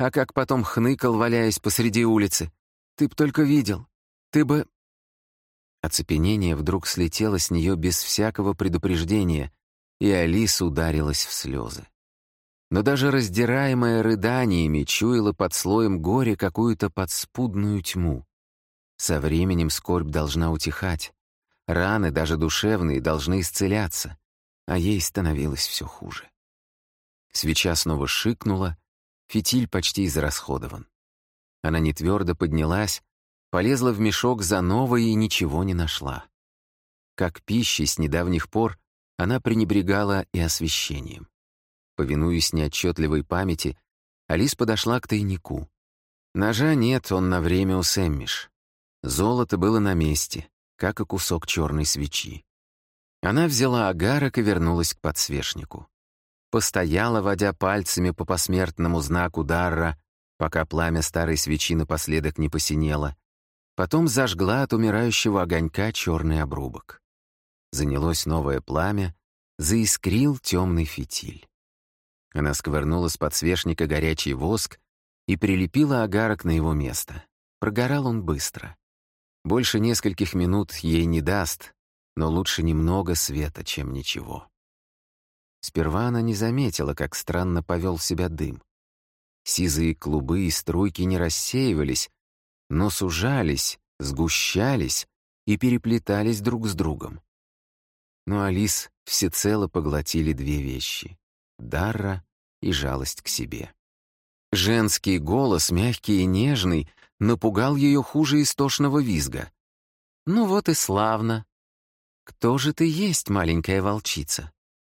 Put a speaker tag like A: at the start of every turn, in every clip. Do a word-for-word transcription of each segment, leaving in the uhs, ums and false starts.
A: А как потом хныкал, валяясь посреди улицы. Ты б только видел. Ты бы...» Оцепенение вдруг слетело с нее без всякого предупреждения, и Алис ударилась в слезы. Но даже раздираемая рыданиями чуяла под слоем горя какую-то подспудную тьму. Со временем скорбь должна утихать. Раны, даже душевные, должны исцеляться, а ей становилось все хуже. Свеча снова шикнула, фитиль почти израсходован. Она нетвердо поднялась, полезла в мешок за новой и ничего не нашла. Как пищей с недавних пор она пренебрегала и освещением. Повинуясь неотчетливой памяти, Алис подошла к тайнику. Ножа нет, он на время у Сэммиш. Золото было на месте, как и кусок черной свечи. Она взяла агарок и вернулась к подсвечнику. Постояла, водя пальцами по посмертному знаку Дарра, пока пламя старой свечи напоследок не посинело. Потом зажгла от умирающего огонька черный обрубок. Занялось новое пламя, заискрил темный фитиль. Она сковырнула с подсвечника горячий воск и прилепила агарок на его место. Прогорал он быстро. Больше нескольких минут ей не даст, но лучше немного света, чем ничего. Сперва она не заметила, как странно повел себя дым. Сизые клубы и струйки не рассеивались, но сужались, сгущались и переплетались друг с другом. Но Алис всецело поглотили две вещи — Дарра и жалость к себе. Женский голос, мягкий и нежный, напугал ее хуже истошного визга. «Ну вот и славно. Кто же ты есть, маленькая волчица?»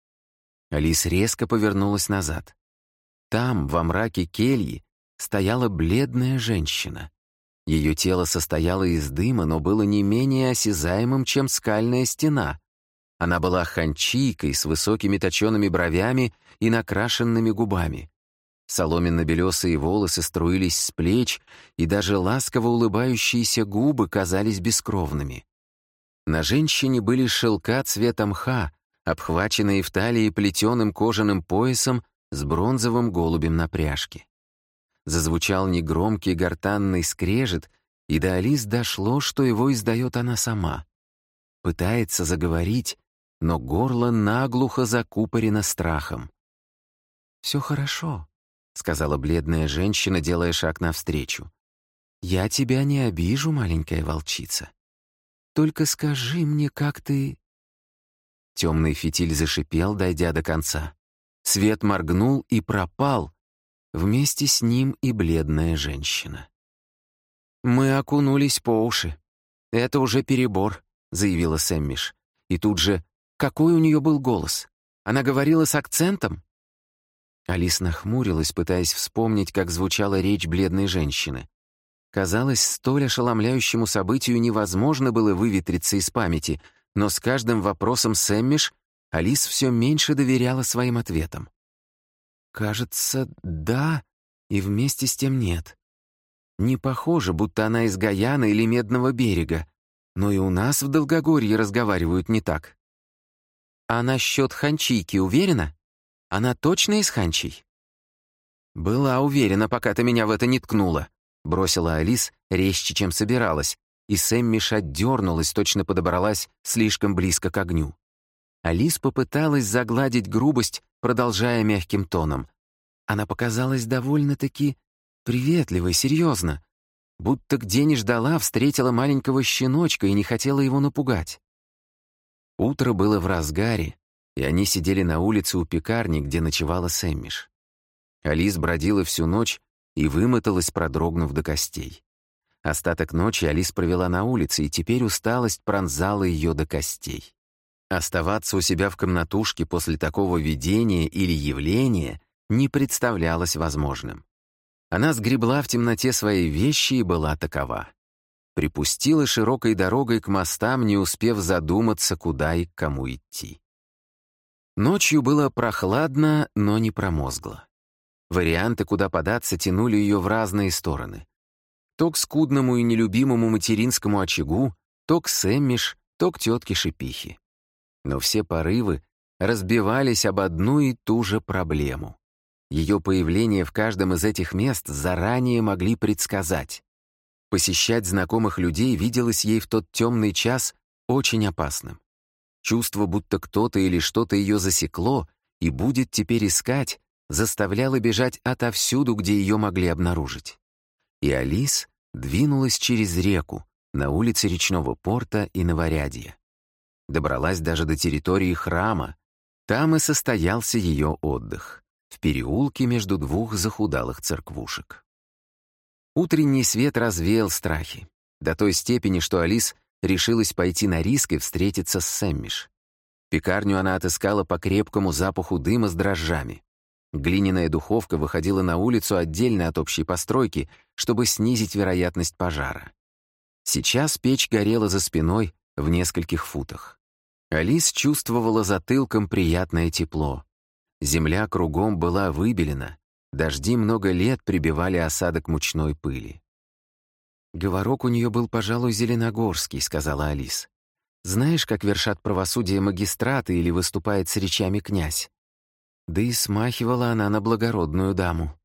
A: Алис резко повернулась назад. Там, во мраке кельи, стояла бледная женщина. Ее тело состояло из дыма, но было не менее осязаемым, чем скальная стена. Она была ханчийкой с высокими точеными бровями и накрашенными губами. Соломенно-белесые волосы струились с плеч, и даже ласково улыбающиеся губы казались бескровными. На женщине были шелка цвета мха, обхваченные в талии плетеным кожаным поясом с бронзовым голубем на пряжке. Зазвучал негромкий гортанный скрежет, и до Алис дошло, что его издает она сама. Пытается заговорить, но горло наглухо закупорено страхом. «Все хорошо», — сказала бледная женщина, делая шаг навстречу. «Я тебя не обижу, маленькая волчица. Только скажи мне, как ты...» Темный фитиль зашипел, дойдя до конца. Свет моргнул и пропал, вместе с ним и бледная женщина. «Мы окунулись по уши. Это уже перебор», — заявила Сэммиш. И тут же, какой у нее был голос? Она говорила с акцентом? Алис нахмурилась, пытаясь вспомнить, как звучала речь бледной женщины. Казалось, столь ошеломляющему событию невозможно было выветриться из памяти, но с каждым вопросом Сэммиш Алис все меньше доверяла своим ответам. «Кажется, да, и вместе с тем нет. Не похоже, будто она из Гаяна или Медного берега, но и у нас в Долгогорье разговаривают не так». «А насчет ханчийки уверена? Она точно из ханчий?» «Была уверена, пока ты меня в это не ткнула», — бросила Алис резче, чем собиралась, и Сэммиш отдернулась, точно подобралась слишком близко к огню. Алис попыталась загладить грубость, продолжая мягким тоном. Она показалась довольно-таки приветливой, серьезно, будто где ни ждала, встретила маленького щеночка и не хотела его напугать. Утро было в разгаре, и они сидели на улице у пекарни, где ночевала Сэммиш. Алис бродила всю ночь и вымоталась, продрогнув до костей. Остаток ночи Алис провела на улице, и теперь усталость пронзала ее до костей. Оставаться у себя в комнатушке после такого видения или явления не представлялось возможным. Она сгребла в темноте свои вещи и была такова. Припустила широкой дорогой к мостам, не успев задуматься, куда и к кому идти. Ночью было прохладно, но не промозгло. Варианты, куда податься, тянули ее в разные стороны. То к скудному и нелюбимому материнскому очагу, то к Сэммиш, то к тетке Шипихе. Но все порывы разбивались об одну и ту же проблему. Ее появление в каждом из этих мест заранее могли предсказать. Посещать знакомых людей виделось ей в тот темный час очень опасным. Чувство, будто кто-то или что-то ее засекло и будет теперь искать, заставляло бежать отовсюду, где ее могли обнаружить. И Алис двинулась через реку, на улице речного порта и Новорядья. Добралась даже до территории храма. Там и состоялся ее отдых, в переулке между двух захудалых церквушек. Утренний свет развеял страхи, до той степени, что Алис решилась пойти на риск и встретиться с Сэммиш. Пекарню она отыскала по крепкому запаху дыма с дрожжами. Глиняная духовка выходила на улицу отдельно от общей постройки, чтобы снизить вероятность пожара. Сейчас печь горела за спиной в нескольких футах. Алис чувствовала затылком приятное тепло. Земля кругом была выбелена, дожди много лет прибивали осадок мучной пыли. «Говорок у нее был, пожалуй, зеленогорский», — сказала Алис. «Знаешь, как вершат правосудие магистраты или выступает с речами князь? Да и смахивала она на благородную даму».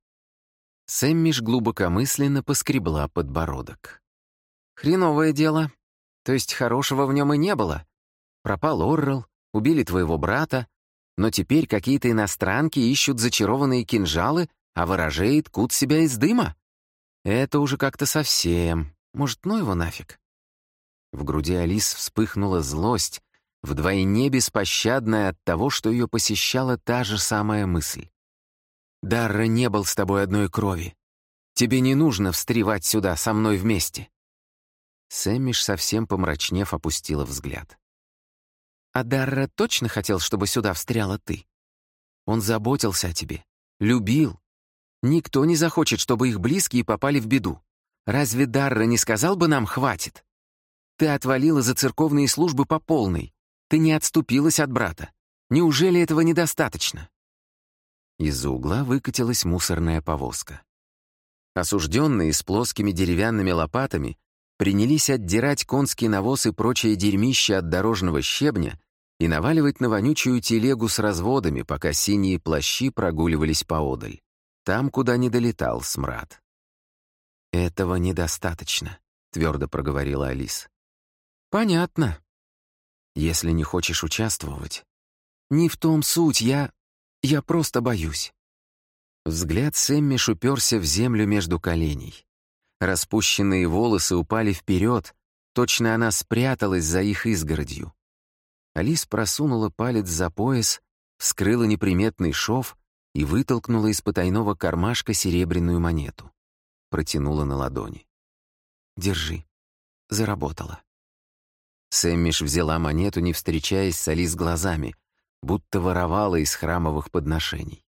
A: Сэммиш глубокомысленно поскребла подбородок. «Хреновое дело. То есть хорошего в нем и не было. Пропал Оррел, убили твоего брата, но теперь какие-то иностранки ищут зачарованные кинжалы, а ворожеи ткут себя из дыма? Это уже как-то совсем. Может, ну его нафиг?» В груди Алис вспыхнула злость, вдвойне беспощадная от того, что ее посещала та же самая мысль. «Дарра не был с тобой одной крови. Тебе не нужно встревать сюда со мной вместе». Сэммиш, совсем помрачнев, опустила взгляд. «А Дарра точно хотел, чтобы сюда встряла ты? Он заботился о тебе, любил. Никто не захочет, чтобы их близкие попали в беду. Разве Дарра не сказал бы нам «хватит»? Ты отвалила за церковные службы по полной. Ты не отступилась от брата. Неужели этого недостаточно?» Из-за угла выкатилась мусорная повозка. Осужденные с плоскими деревянными лопатами принялись отдирать конский навоз и прочее дерьмище от дорожного щебня и наваливать на вонючую телегу с разводами, пока синие плащи прогуливались поодаль, там, куда не долетал смрад. «Этого недостаточно», — твердо проговорила Алис. «Понятно. Если не хочешь участвовать. Не в том суть, я... я просто боюсь». Взгляд Сэммиш уперся в землю между коленей. Распущенные волосы упали вперед, точно она спряталась за их изгородью. Алис просунула палец за пояс, вскрыла неприметный шов и вытолкнула из потайного кармашка серебряную монету. Протянула на ладони. «Держи». Заработала. Сэммиш взяла монету, не встречаясь с Алис глазами, будто воровала из храмовых подношений.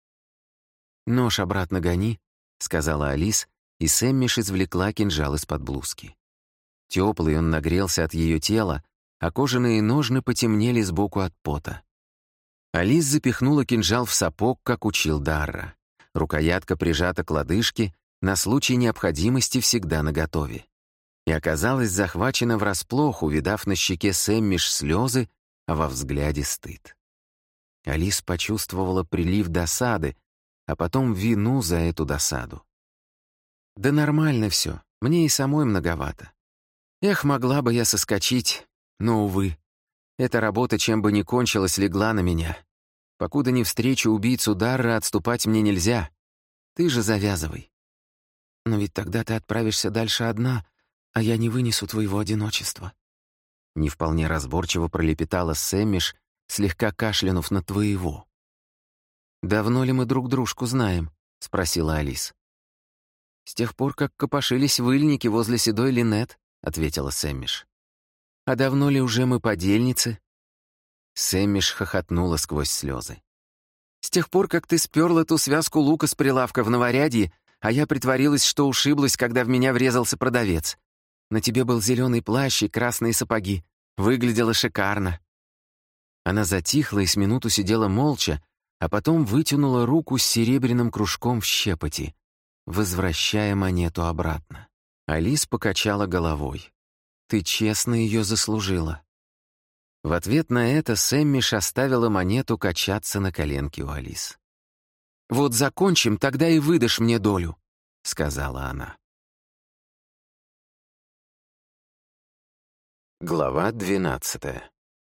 A: «Нож обратно гони», — сказала Алис, и Сэммиш извлекла кинжал из-под блузки. Теплый он нагрелся от ее тела, а кожаные ножны потемнели сбоку от пота. Алис запихнула кинжал в сапог, как учил Дарра. Рукоятка прижата к лодыжке, на случай необходимости всегда наготове. И оказалась захвачена врасплох, увидав на щеке Сэммиш слезы, а во взгляде стыд. Алис почувствовала прилив досады, а потом вину за эту досаду. «Да нормально все, мне и самой многовато. Эх, могла бы я соскочить, но, увы. Эта работа, чем бы ни кончилась, легла на меня. Покуда не встречу убийцу Дарра, отступать мне нельзя. Ты же завязывай. Но ведь тогда ты отправишься дальше одна, а я не вынесу твоего одиночества». Не вполне разборчиво пролепетала Сэммиш, слегка кашлянув на твоего. «Давно ли мы друг дружку знаем?» — спросила Алис. «С тех пор, как копошились выльники возле седой Линет», — ответила Сэммиш. «А давно ли уже мы подельницы?» Сэммиш хохотнула сквозь слезы. «С тех пор, как ты сперла ту связку лука с прилавка в Новорядье, а я притворилась, что ушиблась, когда в меня врезался продавец. На тебе был зеленый плащ и красные сапоги. Выглядело шикарно». Она затихла и с минуту сидела молча, а потом вытянула руку с серебряным кружком в щепоти, возвращая монету обратно. Алис покачала головой. «Ты честно ее заслужила». В ответ на это Сэммиш оставила монету качаться на коленке у Алис. Вот закончим, тогда и выдашь мне долю», — сказала она. Глава двенадцатая.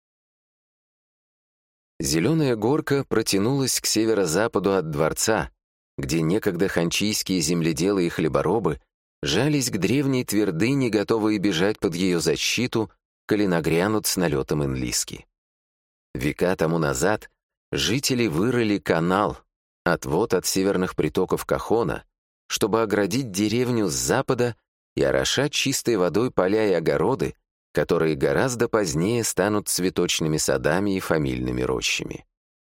A: Зеленая горка протянулась к северо-западу от дворца, где некогда ханчийские земледелы и хлеборобы жались к древней твердыне, готовые бежать под ее защиту, коли нагрянут с налетом инлиски. Века тому назад жители вырыли канал, отвод от северных притоков Кахона, чтобы оградить деревню с запада и орошать чистой водой поля и огороды, которые гораздо позднее станут цветочными садами и фамильными рощами.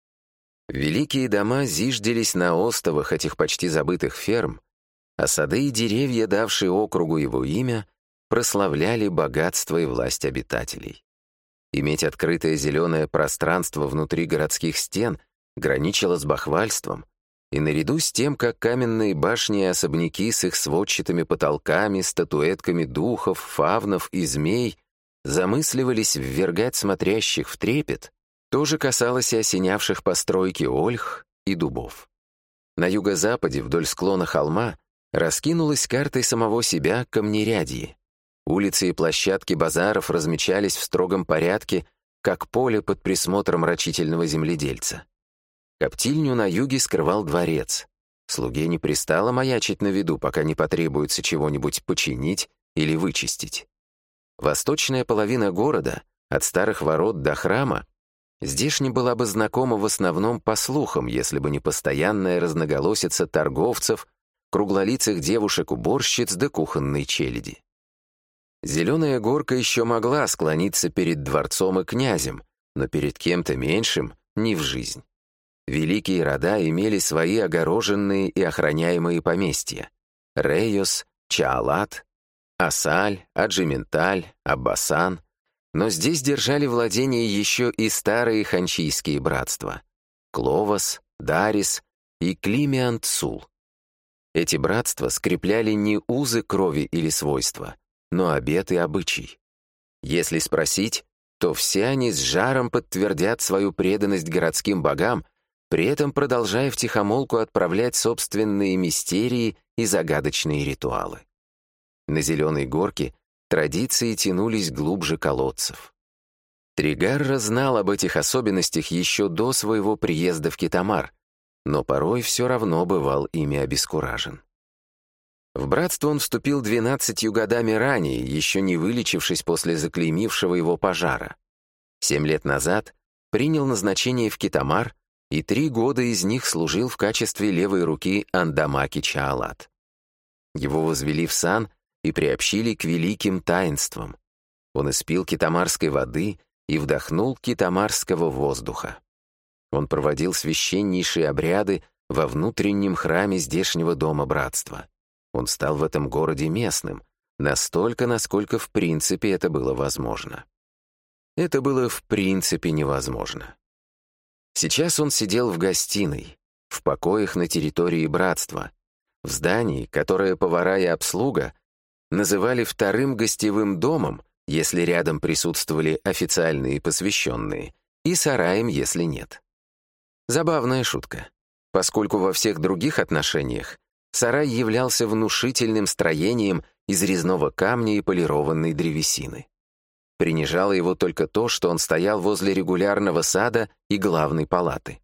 A: Великие дома зиждились на остовах этих почти забытых ферм, а сады и деревья, давшие округу его имя, прославляли богатство и власть обитателей. Иметь открытое зеленое пространство внутри городских стен граничило с бахвальством, и наряду с тем, как каменные башни и особняки с их сводчатыми потолками, статуэтками духов, фавнов и змей замысливались ввергать смотрящих в трепет, тоже касалось и осенявших постройки ольх и дубов. На юго-западе, вдоль склона холма, раскинулась картой самого себя камнерядье. Улицы и площадки базаров размечались в строгом порядке, как поле под присмотром рачительного земледельца. Коптильню на юге скрывал дворец. Слуге не пристало маячить на виду, пока не потребуется чего-нибудь починить или вычистить. Восточная половина города, от старых ворот до храма, здешне была бы знакома в основном по слухам, если бы не постоянная разноголосица торговцев, круглолицых девушек-уборщиц да кухонной челяди. Зеленая горка еще могла склониться перед дворцом и князем, но перед кем-то меньшим не в жизнь. Великие рода имели свои огороженные и охраняемые поместья — Рейос, Чаалат, Асаль, Аджименталь, Аббасан, но здесь держали владения еще и старые ханчийские братства — Кловас, Дарис и Климиант-Сул. Эти братства скрепляли не узы крови или свойства, но обет и обычай. Если спросить, то все они с жаром подтвердят свою преданность городским богам, при этом продолжая втихомолку отправлять собственные мистерии и загадочные ритуалы. На Зеленой горке традиции тянулись глубже колодцев. Тригарра знал об этих особенностях еще до своего приезда в Китамар, но порой все равно бывал ими обескуражен. В братство он вступил двенадцатью годами ранее, еще не вылечившись после заклеймившего его пожара. Семь лет назад принял назначение в Китамар, и три года из них служил в качестве левой руки Андамаки Чаалат. Его возвели в сан и приобщили к великим таинствам. Он испил китамарской воды и вдохнул китамарского воздуха. Он проводил священнейшие обряды во внутреннем храме здешнего дома братства. Он стал в этом городе местным, настолько, насколько в принципе это было возможно. Это было в принципе невозможно. Сейчас он сидел в гостиной, в покоях на территории братства, в здании, которое повара и обслуга называли вторым гостевым домом, если рядом присутствовали официальные посвященные, и сараем, если нет. Забавная шутка, поскольку во всех других отношениях сарай являлся внушительным строением из резного камня и полированной древесины. Принижало его только то, что он стоял возле регулярного сада и главной палаты.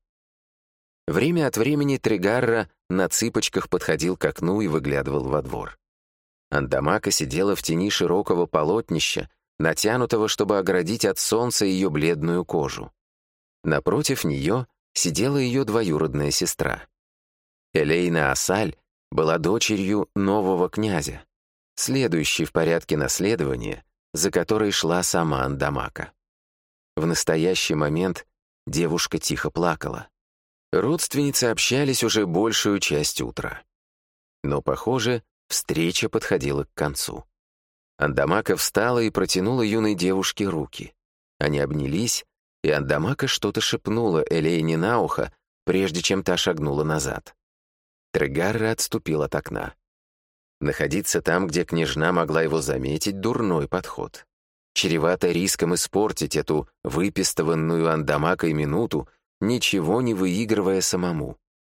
A: Время от времени Тригарра на цыпочках подходил к окну и выглядывал во двор. Андамака сидела в тени широкого полотнища, натянутого, чтобы оградить от солнца ее бледную кожу. Напротив нее сидела ее двоюродная сестра. Элейна Асаль была дочерью нового князя, следующей в порядке наследования, за которой шла сама Андамака. В настоящий момент девушка тихо плакала. Родственницы общались уже большую часть утра. Но, похоже, встреча подходила к концу. Андамака встала и протянула юной девушке руки. Они обнялись, и Андамака что-то шепнула Элейне на ухо, прежде чем та шагнула назад. Тригарра отступил от окна. Находиться там, где княжна могла его заметить, дурной подход. Чревато риском испортить эту выпистованную Андамакой минуту, ничего не выигрывая самому.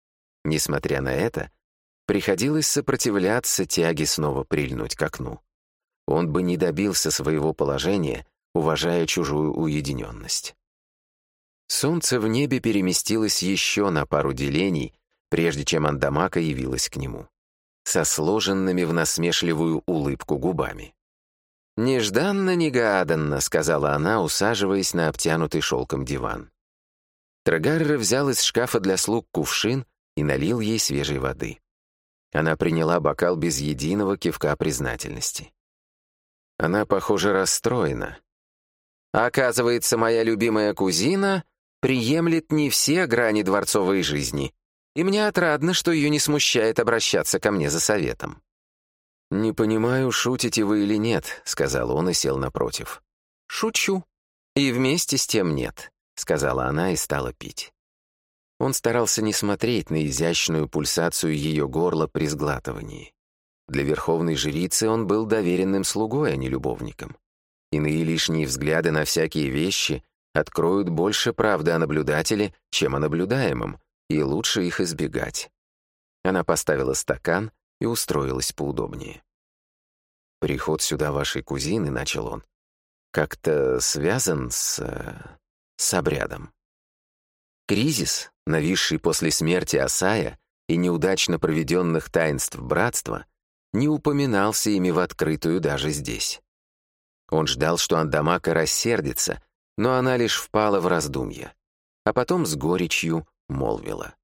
A: Несмотря на это, приходилось сопротивляться тяге снова прильнуть к окну. Он бы не добился своего положения, уважая чужую уединенность. Солнце в небе переместилось еще на пару делений, прежде чем Андамака явилась к нему, со сложенными в насмешливую улыбку губами. «Нежданно-негаданно», — сказала она, усаживаясь на обтянутый шелком диван. Трагарра взял из шкафа для слуг кувшин и налил ей свежей воды. Она приняла бокал без единого кивка признательности. Она, похоже, расстроена. «Оказывается, моя любимая кузина приемлет не все грани дворцовой жизни, и мне отрадно, что ее не смущает обращаться ко мне за советом». «Не понимаю, шутите вы или нет», — сказал он и сел напротив. «Шучу. И вместе с тем нет», — сказала она и стала пить. Он старался не смотреть на изящную пульсацию ее горла при сглатывании. Для верховной жрицы он был доверенным слугой, а не любовником. Иные лишние взгляды на всякие вещи откроют больше правды о наблюдателе, чем о наблюдаемом, и лучше их избегать. Она поставила стакан и устроилась поудобнее. «Приход сюда вашей кузины», — начал он, — «как-то связан с... с обрядом». Кризис, нависший после смерти Асая и неудачно проведенных таинств братства, не упоминался ими в открытую даже здесь. Он ждал, что Андамака рассердится, но она лишь впала в раздумья, а потом с горечью молвила.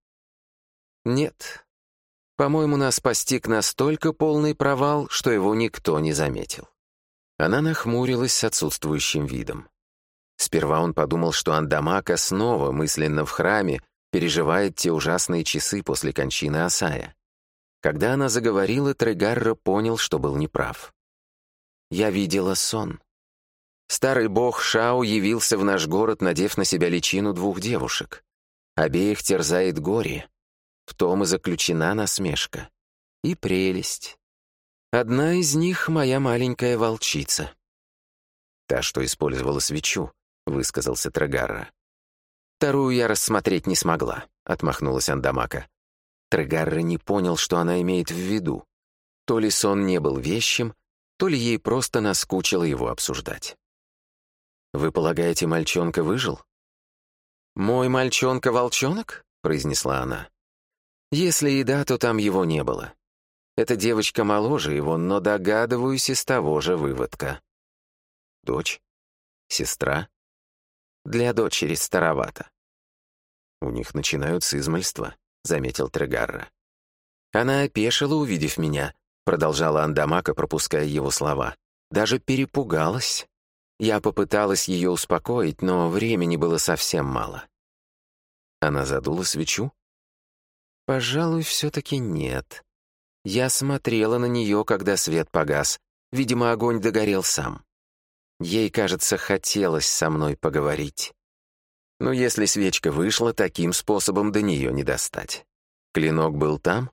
A: «Нет, по-моему, нас постиг настолько полный провал, что его никто не заметил». Она нахмурилась с отсутствующим видом. Сперва он подумал, что Андамака снова мысленно в храме переживает те ужасные часы после кончины Асая. Когда она заговорила, Трагарра понял, что был неправ. «Я видела сон. Старый бог Шау явился в наш город, надев на себя личину двух девушек. Обеих терзает горе. В том и заключена насмешка. И прелесть. Одна из них — моя маленькая волчица». «Та, что использовала свечу», — высказался Трагарра. «Вторую я рассмотреть не смогла», — отмахнулась Андамака. Трагарра не понял, что она имеет в виду. То ли сон не был вещим, то ли ей просто наскучило его обсуждать. «Вы полагаете, мальчонка выжил?» «Мой мальчонка-волчонок?» — произнесла она. «Если и да, то там его не было. Эта девочка моложе его, но догадываюсь из того же выводка». «Дочь? Сестра?» «Для дочери старовато». «У них начинаются измальства», — заметил Трагарра. «Она опешила, увидев меня», — продолжала Андамака, пропуская его слова. «Даже перепугалась. Я попыталась ее успокоить, но времени было совсем мало». Она задула свечу? «Пожалуй, все-таки нет. Я смотрела на нее, когда свет погас. Видимо, огонь догорел сам. Ей, кажется, хотелось со мной поговорить. Но если свечка вышла, таким способом до нее не достать. Клинок был там?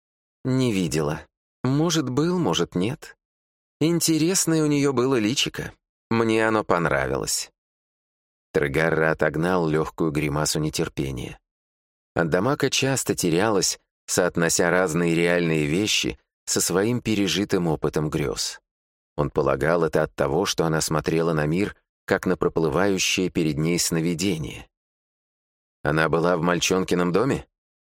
A: Не видела. Может, был, может, нет. Интересное у нее было личико. Мне оно понравилось». Трагарра отогнал легкую гримасу нетерпения. Андамака часто терялась, соотнося разные реальные вещи со своим пережитым опытом грез. Он полагал это от того, что она смотрела на мир, как на проплывающее перед ней сновидение. Она была в мальчонкином доме?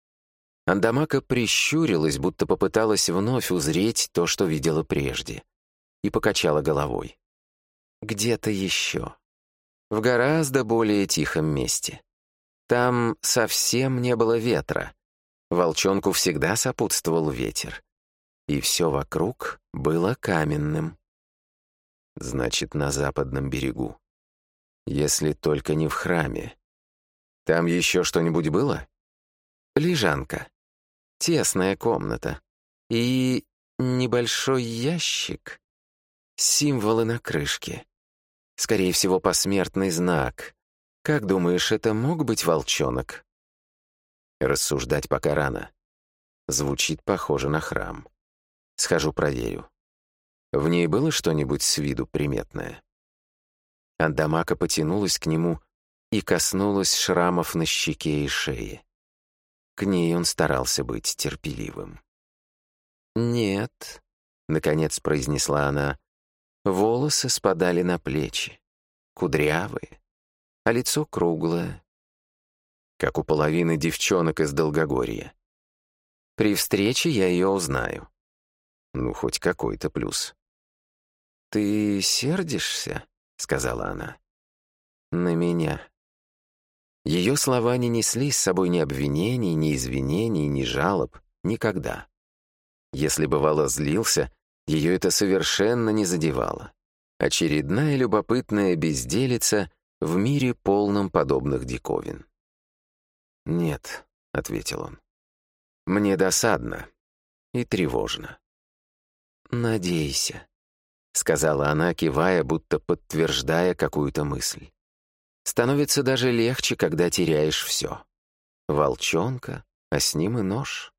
A: Андамака прищурилась, будто попыталась вновь узреть то, что видела прежде, и покачала головой. «Где-то еще. В гораздо более тихом месте. Там совсем не было ветра. Волчонку всегда сопутствовал ветер. И все вокруг было каменным». «Значит, на западном берегу. Если только не в храме. Там еще что-нибудь было?» «Лежанка. Тесная комната. И небольшой ящик. Символы на крышке. Скорее всего, посмертный знак. Как думаешь, это мог быть волчонок?» Рассуждать пока рано. Звучит похоже на храм. Схожу проверю. В ней было что-нибудь с виду приметное? Андамака потянулась к нему и коснулась шрамов на щеке и шее. К ней он старался быть терпеливым. «Нет», — наконец произнесла она, — волосы спадали на плечи, кудрявые, а лицо круглое, как у половины девчонок из Долгогорья. При встрече я ее узнаю. Ну, хоть какой-то плюс. «Ты сердишься?» — сказала она. «На меня». Ее слова не несли с собой ни обвинений, ни извинений, ни жалоб. Никогда. Если бывало злился, ее это совершенно не задевало. Очередная любопытная безделица в мире, полном подобных диковин. «Нет», — ответил он, — «мне досадно и тревожно». «Надейся», — сказала она, кивая, будто подтверждая какую-то мысль. «Становится даже легче, когда теряешь все. Волчонка, а с ним и нож.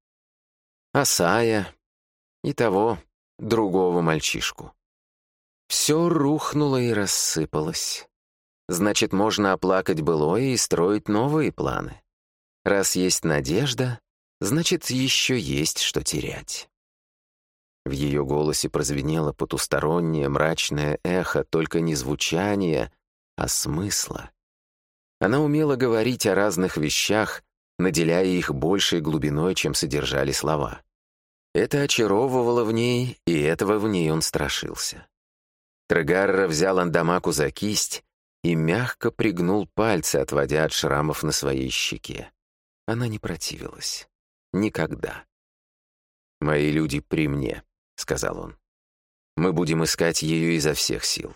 A: Асая и того, другого мальчишку. Все рухнуло и рассыпалось. Значит, можно оплакать былое и строить новые планы. Раз есть надежда, значит, еще есть что терять». В ее голосе прозвенело потустороннее мрачное эхо, только не звучания, а смысла. Она умела говорить о разных вещах, наделяя их большей глубиной, чем содержали слова. Это очаровывало в ней, и этого в ней он страшился. Трегарра взял Андамаку за кисть и мягко пригнул пальцы, отводя от шрамов на своей щеке. Она не противилась. Никогда. «Мои люди при мне», — сказал он. «Мы будем искать ее изо всех сил».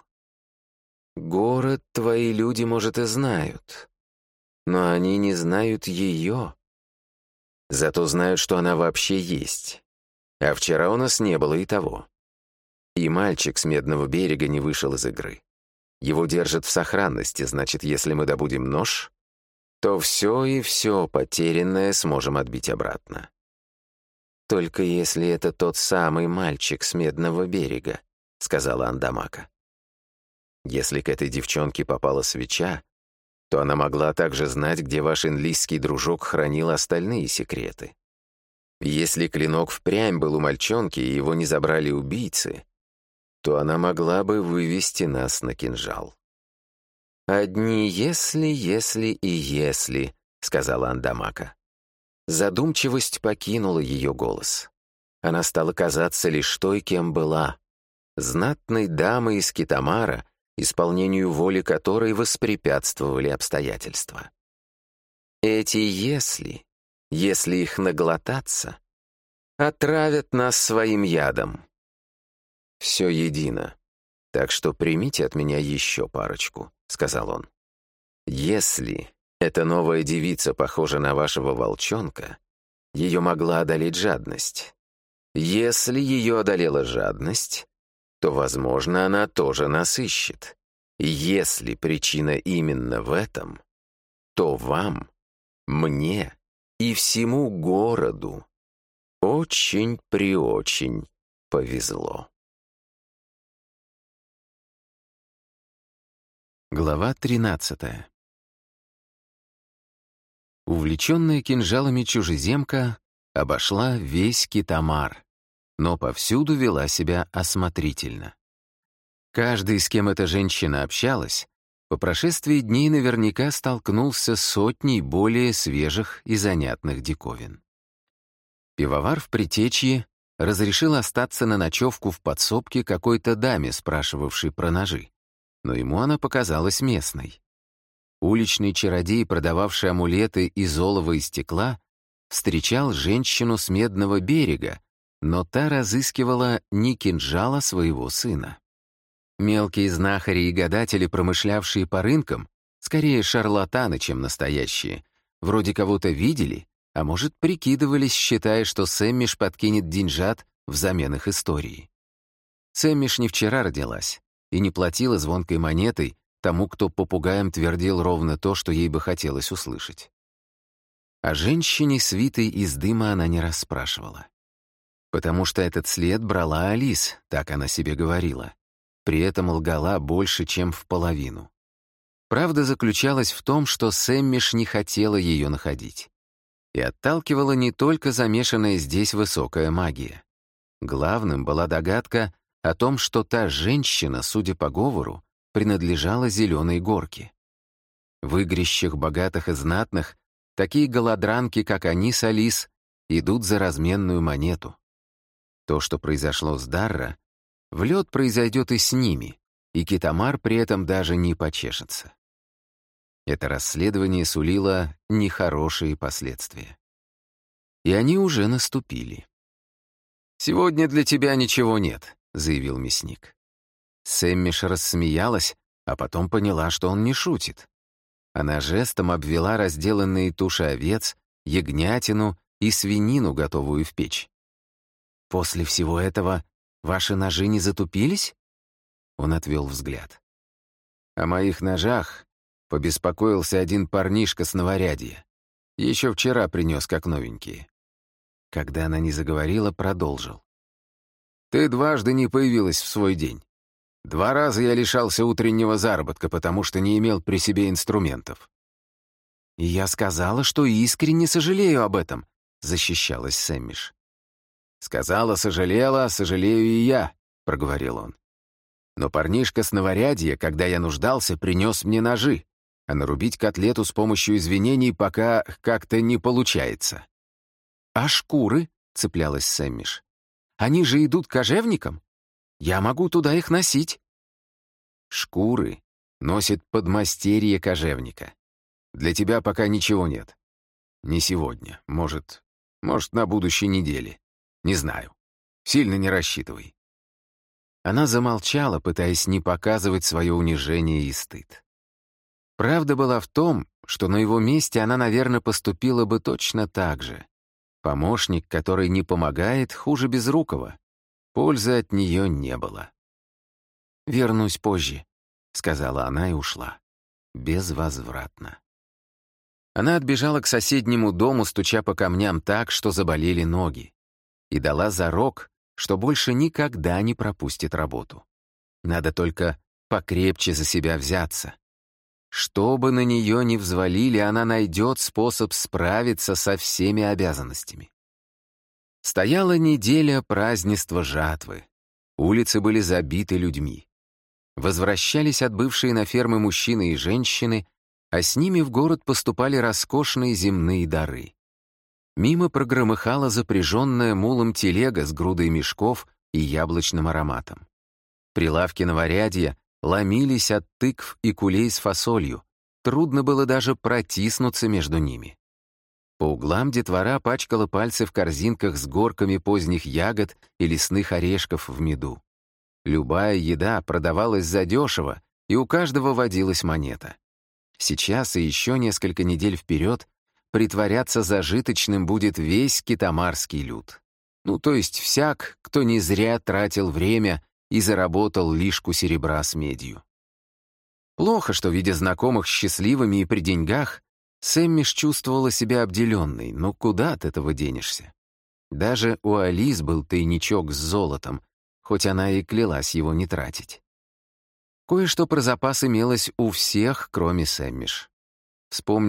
A: «Город твои люди, может, и знают, но они не знают ее. Зато знают, что она вообще есть. А вчера у нас не было и того. И мальчик с Медного берега не вышел из игры. Его держат в сохранности, значит, если мы добудем нож, то все и все потерянное сможем отбить обратно. Только если это тот самый мальчик с Медного берега», — сказала Андамака. «Если к этой девчонке попала свеча, то она могла также знать, где ваш инлийский дружок хранил остальные секреты. Если клинок впрямь был у мальчонки и его не забрали убийцы, то она могла бы вывести нас на кинжал». «Одни если, если и если», — сказала Андамака. Задумчивость покинула ее голос. Она стала казаться лишь той, кем была. Знатной дамой из Китамара, исполнению воли которой воспрепятствовали обстоятельства. Эти «если», если их наглотаться, отравят нас своим ядом. «Все едино, так что примите от меня еще парочку», — сказал он. «Если эта новая девица похожа на вашего волчонка, ее могла одолеть жадность. Если ее одолела жадность, то, возможно, она тоже нас ищет. Если причина именно в этом, то вам, мне и всему городу очень-преочень повезло». Глава тринадцатая. Увлеченная кинжалами чужеземка обошла весь Китамар, но повсюду вела себя осмотрительно. Каждый, с кем эта женщина общалась, по прошествии дней наверняка столкнулся с сотней более свежих и занятных диковин. Пивовар в Притечье разрешил остаться на ночевку в подсобке какой-то даме, спрашивавшей про ножи, но ему она показалась местной. Уличный чародей, продававший амулеты из олова и стекла, встречал женщину с Медного берега, но та разыскивала не кинжала своего сына. Мелкие знахари и гадатели, промышлявшие по рынкам, скорее шарлатаны, чем настоящие, вроде кого-то видели, а может, прикидывались, считая, что Сэммиш подкинет деньжат взамен их истории. Сэммиш не вчера родилась и не платила звонкой монетой тому, кто попугаем твердил ровно то, что ей бы хотелось услышать. О женщине, свитой из дыма, она не расспрашивала. Потому что этот след брала Алис, так она себе говорила. При этом лгала больше, чем в половину. Правда заключалась в том, что Сэммиш не хотела ее находить. И отталкивала не только замешанная здесь высокая магия. Главным была догадка о том, что та женщина, судя по говору, принадлежала Зеленой горке. В игрищах богатых и знатных такие голодранки, как они с Алис, идут за разменную монету. То, что произошло с Дарра, в лед произойдет и с ними, и Китамар при этом даже не почешется. Это расследование сулило нехорошие последствия. И они уже наступили. «Сегодня для тебя ничего нет», — заявил мясник. Сэммиш рассмеялась, а потом поняла, что он не шутит. Она жестом обвела разделанные туши овец, ягнятину и свинину, готовую в печь. «После всего этого ваши ножи не затупились?» Он отвел взгляд. «О моих ножах побеспокоился один парнишка с Новорядья. Еще вчера принес как новенькие». Когда она не заговорила, продолжил. «Ты дважды не появилась в свой день. Два раза я лишался утреннего заработка, потому что не имел при себе инструментов». «И я сказала, что искренне сожалею об этом», — защищалась Сэммиш. «Сказала, сожалела, сожалею и я», — проговорил он. «Но парнишка с Новорядья, когда я нуждался, принес мне ножи, а нарубить котлету с помощью извинений пока как-то не получается». «А шкуры?» — цеплялась Сэммиш. «Они же идут к кожевникам? Я могу туда их носить». «Шкуры носит подмастерье кожевника. Для тебя пока ничего нет. Не сегодня, может, может, на будущей неделе. Не знаю. Сильно не рассчитывай». Она замолчала, пытаясь не показывать свое унижение и стыд. Правда была в том, что на его месте она, наверное, поступила бы точно так же. Помощник, который не помогает, хуже безрукого. Пользы от нее не было. «Вернусь позже», — сказала она и ушла. Безвозвратно. Она отбежала к соседнему дому, стуча по камням так, что заболели ноги, и дала зарок, что больше никогда не пропустит работу. Надо только покрепче за себя взяться. Что бы на нее ни взвалили, она найдет способ справиться со всеми обязанностями. Стояла неделя празднества жатвы. Улицы были забиты людьми. Возвращались отбывшие на фермы мужчины и женщины, а с ними в город поступали роскошные земные дары. Мимо прогромыхала запряженная мулом телега с грудой мешков и яблочным ароматом. Прилавки Новорядья ломились от тыкв и кулей с фасолью, трудно было даже протиснуться между ними. По углам детвора пачкала пальцы в корзинках с горками поздних ягод и лесных орешков в меду. Любая еда продавалась задешево, и у каждого водилась монета. Сейчас и еще несколько недель вперед притворяться зажиточным будет весь китамарский люд. Ну, то есть всяк, кто не зря тратил время и заработал лишку серебра с медью. Плохо, что, видя знакомых счастливыми и при деньгах, Сэммиш чувствовала себя обделенной, но куда от этого денешься? Даже у Алис был тайничок с золотом, хоть она и клялась его не тратить. Кое-что про запас имелось у всех, кроме Сэммиш. Вспомни